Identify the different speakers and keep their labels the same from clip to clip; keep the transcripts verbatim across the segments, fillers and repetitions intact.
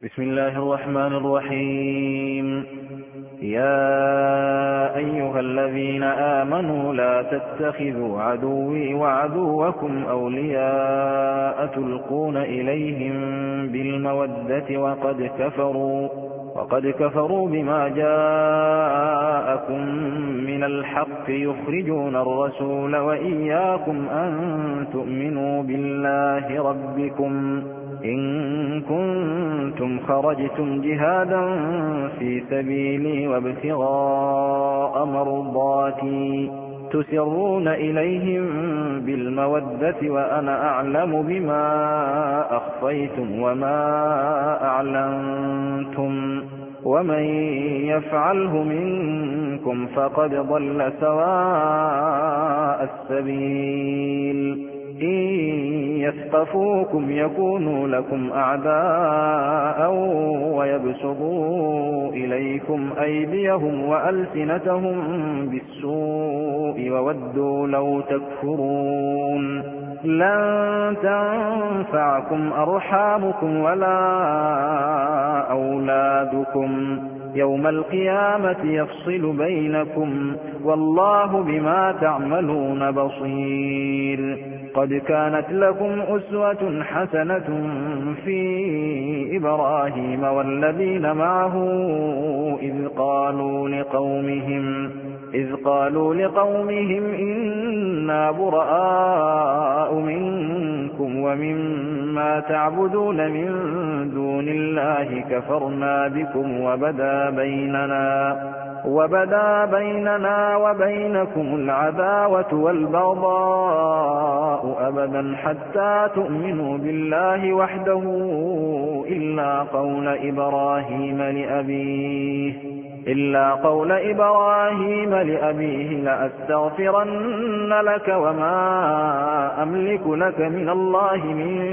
Speaker 1: بسم الله الرحمن الرحيم. يا أيها الذين آمنوا لا تتخذوا عدوي وعدوكم أولياء تلقون إليهم بالمودة وقد كفروا وقد كفروا بما جاءكم من الحق يخرجون الرسول وإياكم أن تؤمنوا بالله ربكم إن كنتم خرجتم جهادا في سبيلي وابتغاء مرضاتي تسرون إليهم بالمودة وأنا أعلم بما أخفيتم وما أعلنتم ومن يفعله منكم فقد ضل سواء السبيل. إن يثقفوكم يكونوا لكم أعداء ويبسطوا إليكم أيديهم وألسنتهم بالسوء وودوا لو تكفرون. لن تنفعكم أرحامكم ولا أولادكم يوم القيامة يفصل بينكم والله بما تعملون بصير. قد كانت لكم أسوة حسنة في إبراهيم والذين معه إذ قالوا لقومهم إذ قالوا لقومهم إنا براء منكم ومما تعبدون من دون الله كفرنا بكم وبدا بيننا وبدا بيننا وبينكم العداوة والبغضاء أبدا حتى تؤمنوا بالله وحده إلا قول إبراهيم لأبيه إلا قول إبراهيم لأبيه لأستغفرن لك وما أملك لك من الله من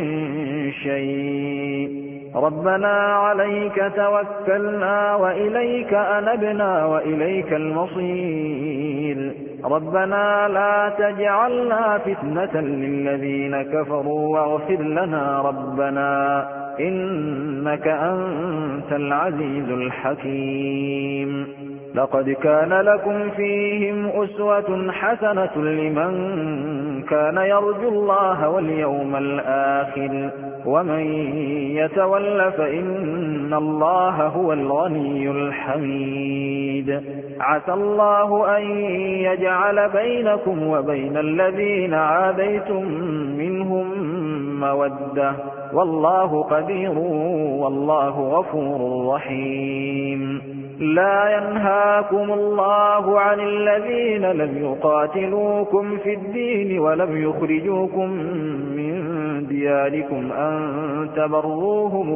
Speaker 1: شيء ربنا عليك توكلنا وإليك أنبنا وإليك المصير. ربنا لا تجعلنا فتنة للذين كفروا واغفر لنا ربنا إنك أنت العزيز الحكيم. لقد كان لكم فيهم أسوة حسنة لمن كان يرجو الله واليوم الآخر ومن يتول فإن الله هو الغني الحميد. عسى الله أن يجعل بينكم وبين الذين عاديتم منهم مودة والله قدير والله غفور رحيم. لا ينهاكم الله عن الذين لم يقاتلوكم في الدين ولم يخرجوكم من دياركم أن تبروهم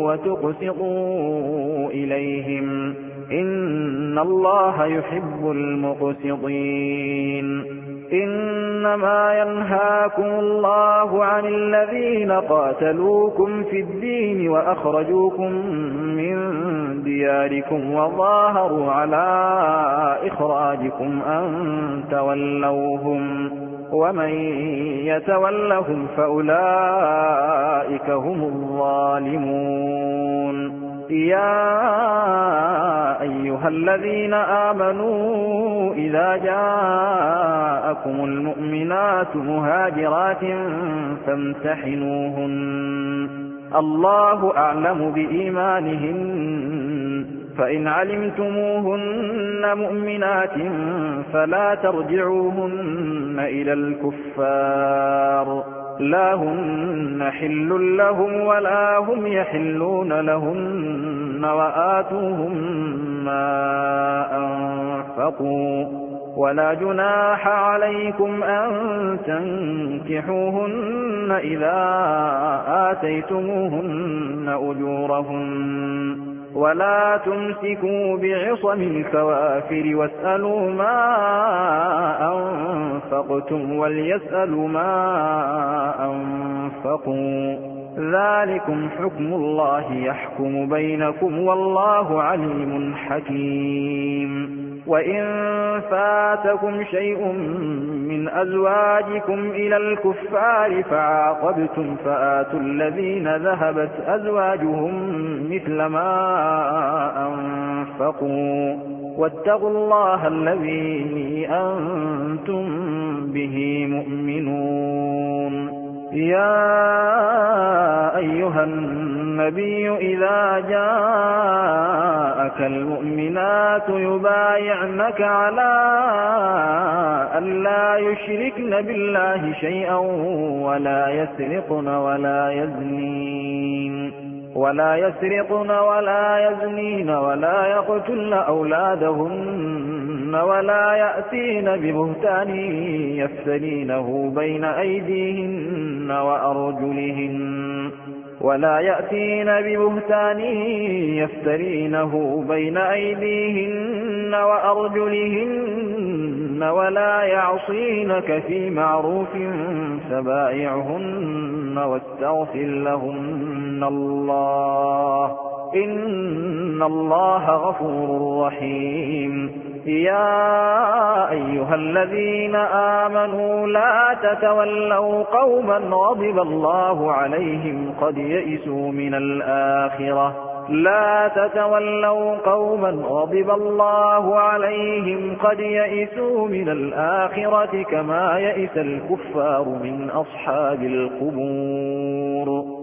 Speaker 1: وتقسطوا إليهم إن الله يحب المقسطين. إنما ينهاكم الله عن الذين قاتلوكم في الدين وأخرجوكم من دياركم وظاهروا على إخراجكم أن تولوهم ومن يتولهم فأولئك هم الظالمون. يا أيها الذين آمنوا إذا جاءكم المؤمنات مهاجرات فامتحنوهن الله أعلم بإيمانهن فإن علمتموهن مؤمنات فلا ترجعوهن إلى الكفار لا هن حل لهم ولا هم يحلون لهن وآتوهم ما أنفقوا ولا جناح عليكم أن تنكحوهن إذا آتيتموهن أجورهن ولا تمسكوا بعصم الكوافر واسألوا ما أنفقتم وليسألوا ما أنفقوا ذلكم حكم الله يحكم بينكم والله عليم حكيم. وإن فاتكم شيء من أزواجكم إلى الكفار فعاقبتم فآتوا الذين ذهبت أزواجهم مثل ما أنفقوا واتقوا الله الذي أنتم به مؤمنون. يا أيها النبي إذا جاءك المؤمنات يبايعنك على أن لا يشركن بالله شيئا ولا يسرقن ولا يزنين ولا يسرقن ولا يزنين ولا يقتلن أولادهن ولا يأتين ببهتان يفترينه بين أيديهن وأرجلهن ولا يأتين ببهتان يفترينه بين أيديهن وأرجلهن ولا يعصينك في معروف فبايعهن واستغفر لهن الله إن الله غفور رحيم. يا أيها الذين آمنوا لا تتولوا قوما غضب الله عليهم قد يئسوا من الآخرة لا تتولوا قوما غضب الله عليهم قد يئسوا من الآخرة كما يئس الكفار من أصحاب القبور.